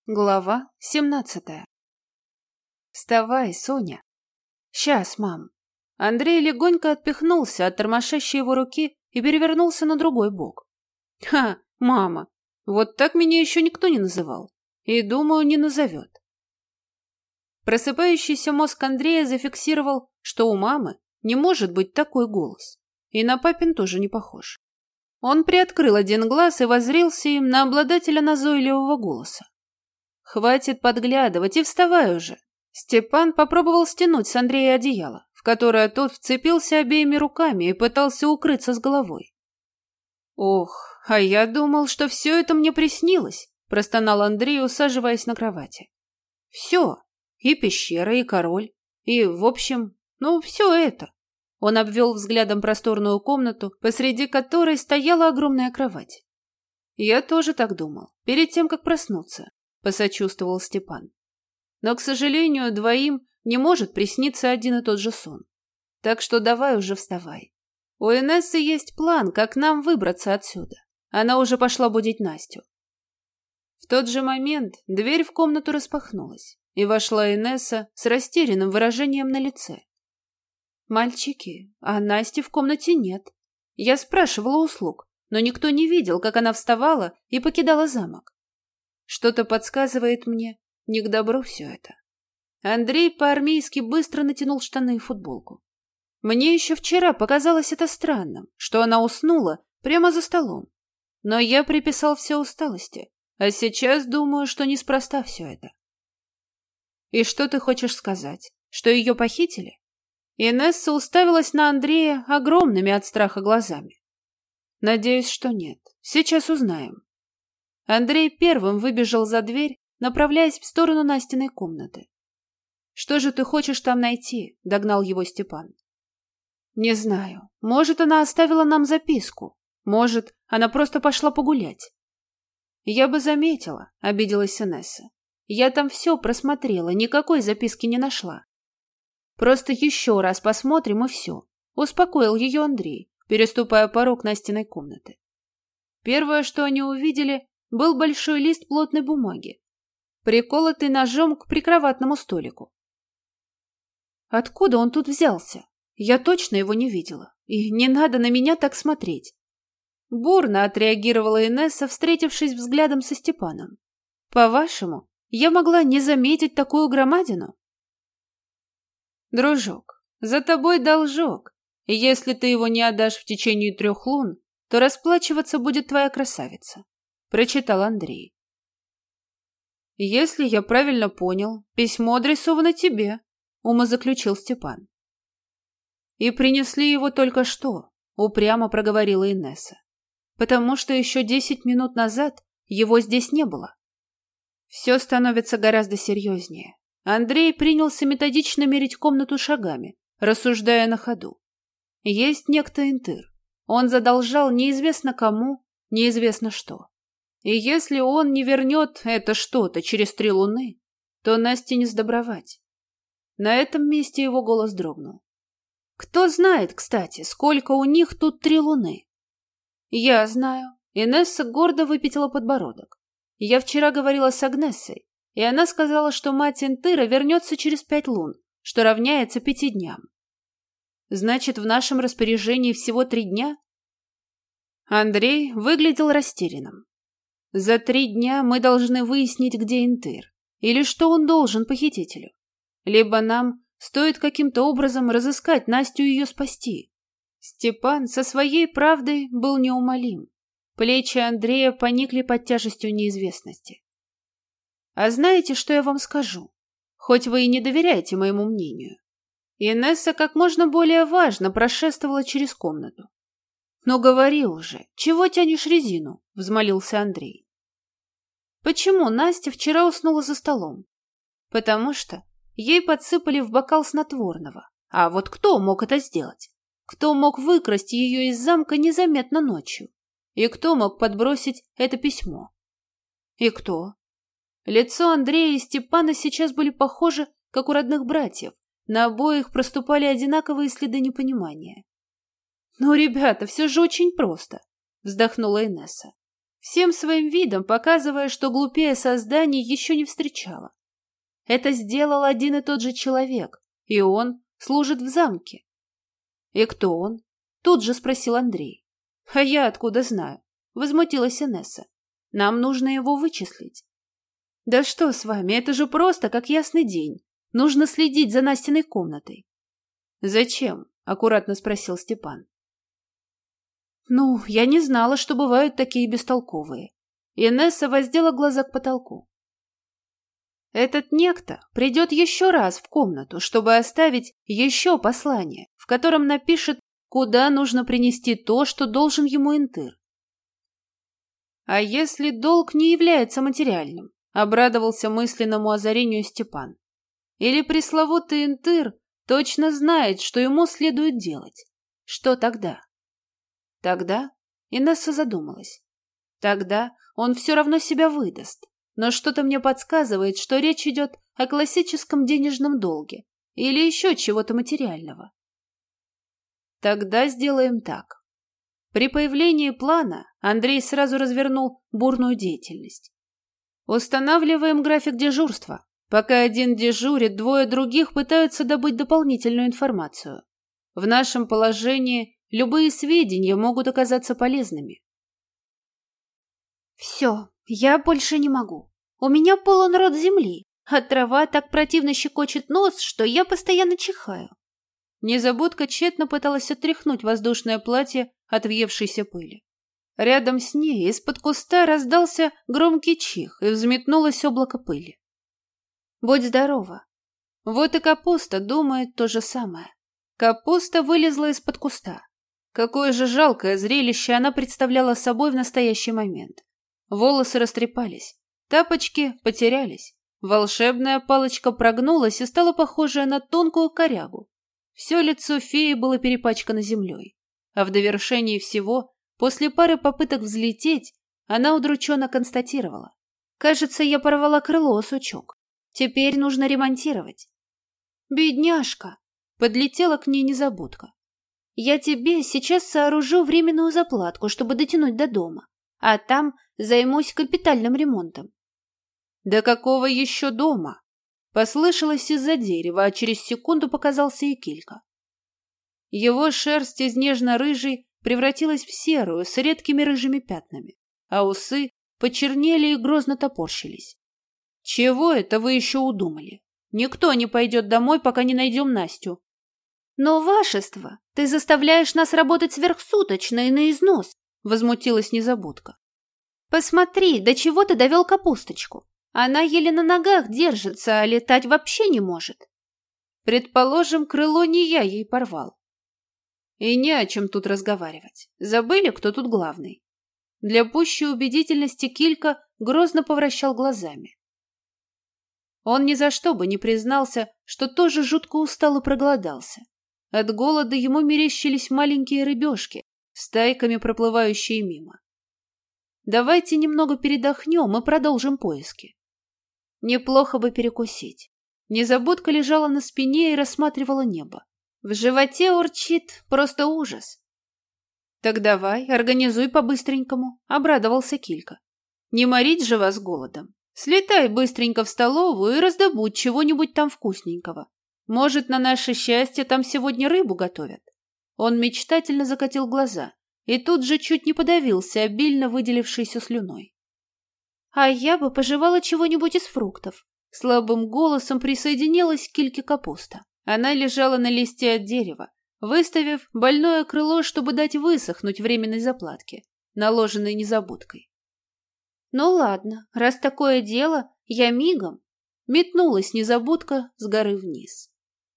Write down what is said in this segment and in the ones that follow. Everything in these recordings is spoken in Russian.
Глава 17. Вставай, Соня. Сейчас, мам. Андрей легонько отпихнулся от тормошащей его руки и перевернулся на другой бок. Ха, мама, вот так меня еще никто не называл. И, думаю, не назовет. Просыпающийся мозг Андрея зафиксировал, что у мамы не может быть такой голос. И на папин тоже не похож. Он приоткрыл один глаз и воззрился им на обладателя назойливого голоса. «Хватит подглядывать и вставай уже!» Степан попробовал стянуть с Андрея одеяло, в которое тот вцепился обеими руками и пытался укрыться с головой. «Ох, а я думал, что все это мне приснилось», – простонал Андрей, усаживаясь на кровати. «Все, и пещера, и король, и, в общем, все это». Он обвел взглядом просторную комнату, посреди которой стояла огромная кровать. «Я тоже так думал, перед тем, как проснуться», — посочувствовал Степан. «Но, к сожалению, двоим не может присниться один и тот же сон. Так что давай уже вставай. У Инессы есть план, как нам выбраться отсюда. Она уже пошла будить Настю». В тот же момент дверь в комнату распахнулась, и вошла Инесса с растерянным выражением на лице. «Мальчики, а Насти в комнате нет. Я спрашивала услуг, но никто не видел, как она вставала и покидала замок. Что-то подсказывает мне, не к добру все это». Андрей по-армейски быстро натянул штаны и футболку. Мне еще вчера показалось это странным, что она уснула прямо за столом. Но я приписал все усталости, а сейчас думаю, что неспроста все это. «И что ты хочешь сказать? Что ее похитили?» Инесса уставилась на Андрея огромными от страха глазами. «Надеюсь, что нет. Сейчас узнаем». Андрей первым выбежал за дверь, направляясь в сторону Настиной комнаты. «Что же ты хочешь там найти?» – догнал его Степан. «Не знаю. Может, она оставила нам записку. Может, она просто пошла погулять». «Я бы заметила», – обиделась Инесса. «Я там все просмотрела, никакой записки не нашла». «Просто еще раз посмотрим и все», – успокоил ее Андрей, переступая порог Настиной комнаты. Первое, что они увидели, был большой лист плотной бумаги, приколотый ножом к прикроватному столику. Откуда он тут взялся? Я точно его не видела. И не надо на меня так смотреть. Бурно отреагировала Инесса, встретившись взглядом со Степаном. По-вашему, я могла не заметить такую громадину? Дружок, за тобой должок, и если ты его не отдашь в течение 3 лун, то расплачиваться будет твоя красавица, прочитал Андрей. Если я правильно понял, письмо адресовано тебе, умозаключил Степан. И принесли его только что, упрямо проговорила Инесса, потому что еще 10 минут назад его здесь не было. Все становится гораздо серьезнее. Андрей принялся методично мерить комнату шагами, рассуждая на ходу. Есть некто Интыр. Он задолжал неизвестно кому, неизвестно что. И если он не вернет это что-то через 3 луны, то Насте не сдобровать. На этом месте его голос дрогнул. Кто знает, кстати, сколько у них тут 3 луны? Я знаю. Инесса гордо выпятила подбородок. Я вчера говорила с Агнессой, и она сказала, что мать Интыра вернется через 5 лун, что равняется 5 дням. Значит, в нашем распоряжении всего 3 дня? Андрей выглядел растерянным. За 3 дня мы должны выяснить, где Интыр, или что он должен похитителю. Либо нам стоит каким-то образом разыскать Настю и ее спасти. Степан со своей правдой был неумолим. Плечи Андрея поникли под тяжестью неизвестности. А знаете, что я вам скажу? Хоть вы и не доверяете моему мнению. Инесса как можно более важно прошествовала через комнату. «Ну говори уже, чего тянешь резину?» – взмолился Андрей. Почему Настя вчера уснула за столом? Потому что ей подсыпали в бокал снотворного. А вот кто мог это сделать? Кто мог выкрасть ее из замка незаметно ночью? И кто мог подбросить это письмо? И кто? Лицо Андрея и Степана сейчас были похожи, как у родных братьев. На обоих проступали одинаковые следы непонимания. «Ну, ребята, все же очень просто», — вздохнула Инесса. всем своим видом показывая, что глупее созданий еще не встречала. Это сделал один и тот же человек, и он служит в замке. «И кто он?» – тут же спросил Андрей. «А я откуда знаю?» – возмутилась Инесса. «Нам нужно его вычислить». «Да что с вами, это же просто как ясный день. Нужно следить за Настиной комнатой». «Зачем?» – аккуратно спросил Степан. «Ну, я не знала, что бывают такие бестолковые». Инесса воздела глаза к потолку. «Этот некто придет еще раз в комнату, чтобы оставить еще послание, в котором напишет, куда нужно принести то, что должен ему Интыр». «А если долг не является материальным?» – обрадовался мысленному озарению Степан. «Или пресловутый Интыр точно знает, что ему следует делать? Что тогда?» «Тогда?» – Инесса задумалась. «Тогда он все равно себя выдаст. Но что-то мне подсказывает, что речь идет о классическом денежном долге или еще чего-то материального. Тогда сделаем так». При появлении плана Андрей сразу развернул бурную деятельность. «Устанавливаем график дежурства. Пока один дежурит, двое других пытаются добыть дополнительную информацию. В нашем положении любые сведения могут оказаться полезными». «Все, я больше не могу. У меня полон рот земли, а трава так противно щекочет нос, что я постоянно чихаю». Незабудка тщетно пыталась отряхнуть воздушное платье от въевшейся пыли. Рядом с ней из-под куста раздался громкий чих, и взметнулось облако пыли. «Будь здорова». Вот и капуста думает то же самое. Капуста вылезла из-под куста. Какое же жалкое зрелище она представляла собой в настоящий момент. Волосы растрепались, тапочки потерялись, волшебная палочка прогнулась и стала похожа на тонкую корягу. Все лицо феи было перепачкано землей, а в довершении всего, после пары попыток взлететь, она удрученно констатировала: «Кажется, я порвала крыло о сучок. Теперь нужно ремонтировать». «Бедняжка!» — подлетела к ней незабудка. «Я тебе сейчас сооружу временную заплатку, чтобы дотянуть до дома, а там займусь капитальным ремонтом». «Да какого еще дома?» Послышалось из-за дерева, а через секунду показался и Килька. Его шерсть из нежно-рыжей превратилась в серую с редкими рыжими пятнами, а усы почернели и грозно топорщились. «Чего это вы еще удумали? Никто не пойдет домой, пока не найдем Настю». «Но, вашество, ты заставляешь нас работать сверхсуточно и на износ», — возмутилась незабудка. «Посмотри, до чего ты довел капусточку. Она еле на ногах держится, а летать вообще не может». «Предположим, крыло не я ей порвал. И не о чем тут разговаривать. Забыли, кто тут главный?» Для пущей убедительности Килька грозно повращал глазами. Он ни за что бы не признался, что тоже жутко устал и проголодался. От голода ему мерещились маленькие рыбешки, стайками проплывающие мимо. «Давайте немного передохнем и продолжим поиски». Неплохо бы перекусить. Незабудка лежала на спине и рассматривала небо. В животе урчит просто ужас. «Так давай, организуй по-быстренькому», — обрадовался Килька. «Не морить же вас голодом. Слетай быстренько в столовую и раздобудь чего-нибудь там вкусненького. Может, на наше счастье там сегодня рыбу готовят». Он мечтательно закатил глаза и тут же чуть не подавился обильно выделившейся слюной. «А я бы пожевала чего-нибудь из фруктов», — слабым голосом присоединилась к Кильке капуста. Она лежала на листе от дерева, выставив больное крыло, чтобы дать высохнуть временной заплатке, наложенной незабудкой. «Ну ладно, раз такое дело, я мигом», — метнулась незабудка с горы вниз.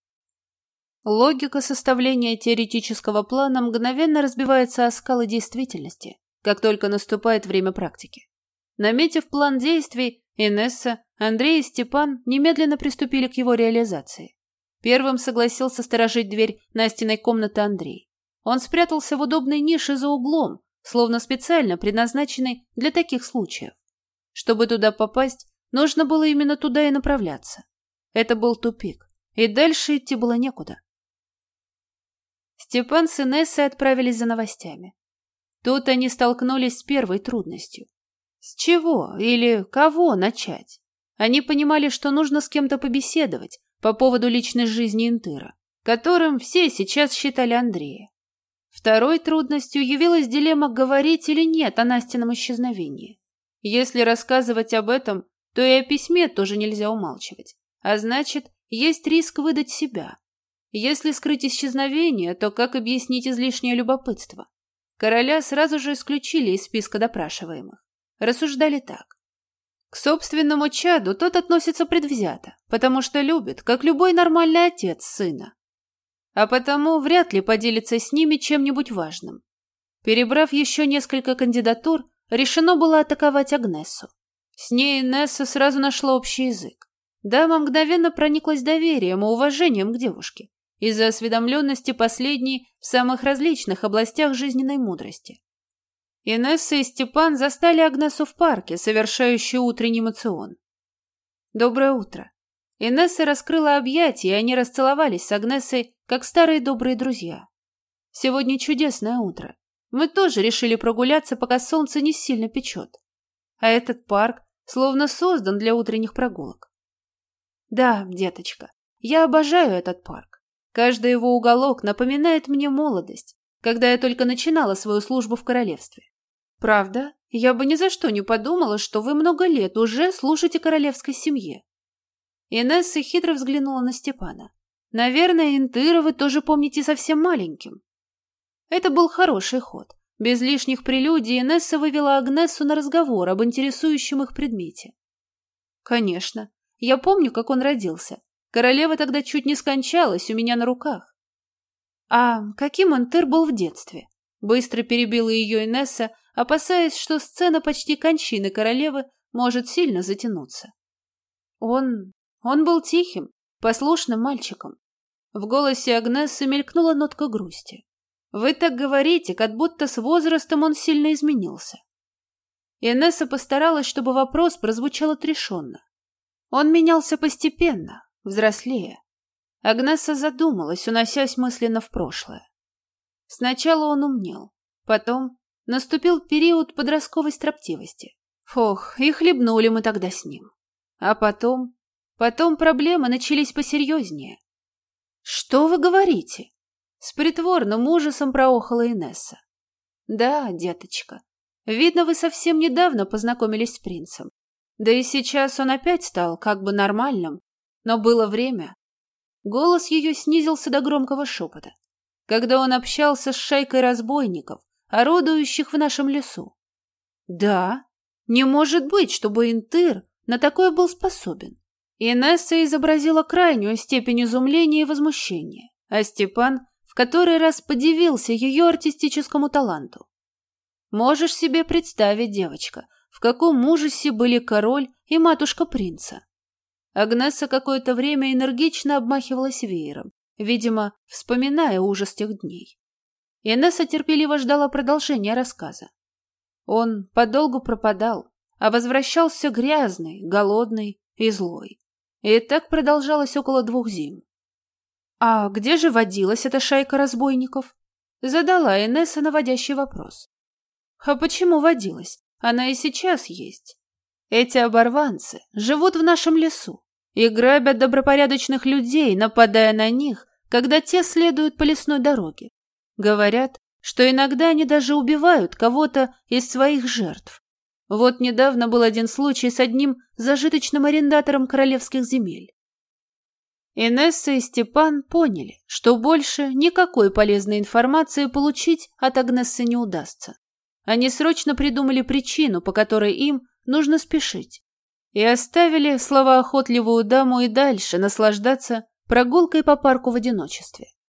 Логика составления теоретического плана мгновенно разбивается о скалы действительности, как только наступает время практики. Наметив план действий, Инесса, Андрей и Степан немедленно приступили к его реализации. Первым согласился сторожить дверь Настиной комнаты Андрей. Он спрятался в удобной нише за углом, словно специально предназначенной для таких случаев. Чтобы туда попасть, нужно было именно туда и направляться. Это был тупик, и дальше идти было некуда. Степан с Инессой отправились за новостями. Тут они столкнулись с первой трудностью. С чего или кого начать? Они понимали, что нужно с кем-то побеседовать по поводу личной жизни Интыра, которым все сейчас считали Андрея. Второй трудностью явилась дилемма, говорить или нет о Настином исчезновении. Если рассказывать об этом, то и о письме тоже нельзя умалчивать, а значит, есть риск выдать себя. Если скрыть исчезновение, то как объяснить излишнее любопытство? Короля сразу же исключили из списка допрашиваемых. Рассуждали так. К собственному чаду тот относится предвзято, потому что любит, как любой нормальный отец сына. А потому вряд ли поделится с ними чем-нибудь важным. Перебрав еще несколько кандидатур, решено было атаковать Агнессу. С ней Инесса сразу нашла общий язык. Дама мгновенно прониклась доверием и уважением к девушке из-за осведомленности последней в самых различных областях жизненной мудрости. Инесса и Степан застали Агнесу в парке, совершающую утренний моцион. «Доброе утро». Инесса раскрыла объятия, и они расцеловались с Агнесой, как старые добрые друзья. «Сегодня чудесное утро. Мы тоже решили прогуляться, пока солнце не сильно печет. А этот парк словно создан для утренних прогулок». «Да, деточка, я обожаю этот парк. Каждый его уголок напоминает мне молодость, когда я только начинала свою службу в королевстве. Правда, я бы ни за что не подумала, что вы много лет уже служите королевской семье». Инесса хитро взглянула на Степана. «Наверное, Интыра вы тоже помните совсем маленьким». Это был хороший ход. Без лишних прелюдий Инесса вывела Агнессу на разговор об интересующем их предмете. «Конечно. Я помню, как он родился. Королева тогда чуть не скончалась у меня на руках». «А каким Интыр был в детстве?» Быстро перебила ее Инесса, опасаясь, что сцена почти кончины королевы может сильно затянуться. Он был тихим, послушным мальчиком. В голосе Агнессы мелькнула нотка грусти. «Вы так говорите, как будто с возрастом он сильно изменился». Инесса постаралась, чтобы вопрос прозвучал отрешенно. Он менялся постепенно, взрослея. Агнесса задумалась, уносясь мысленно в прошлое. Сначала он умнел, потом наступил период подростковой строптивости. Ох, и хлебнули мы тогда с ним. А потом проблемы начались посерьезнее. «Что вы говорите?» С притворным ужасом проохала Инесса. «Да, деточка, видно, вы совсем недавно познакомились с принцем. Да и сейчас он опять стал как бы нормальным, но было время». Голос ее снизился до громкого шепота, когда он общался с шайкой разбойников, орудующих в нашем лесу. «Да, не может быть, чтобы Интыр на такое был способен». Инесса изобразила крайнюю степень изумления и возмущения, а Степан в который раз подивился ее артистическому таланту. Можешь себе представить, девочка, в каком ужасе были король и матушка принца. Агнесса какое-то время энергично обмахивалась веером, видимо, вспоминая ужас тех дней. Инесса терпеливо ждала продолжения рассказа. Он подолгу пропадал, а возвращался грязный, голодный и злой. И так продолжалось около 2 зим. «А где же водилась эта шайка разбойников?» Задала Инесса наводящий вопрос. «А почему водилась? Она и сейчас есть. Эти оборванцы живут в нашем лесу и грабят добропорядочных людей, нападая на них, когда те следуют по лесной дороге. Говорят, что иногда они даже убивают кого-то из своих жертв. Вот недавно был один случай с одним зажиточным арендатором королевских земель». Инесса и Степан поняли, что больше никакой полезной информации получить от Агнессы не удастся. Они срочно придумали причину, по которой им нужно спешить, и оставили словоохотливую даму и дальше наслаждаться прогулкой по парку в одиночестве.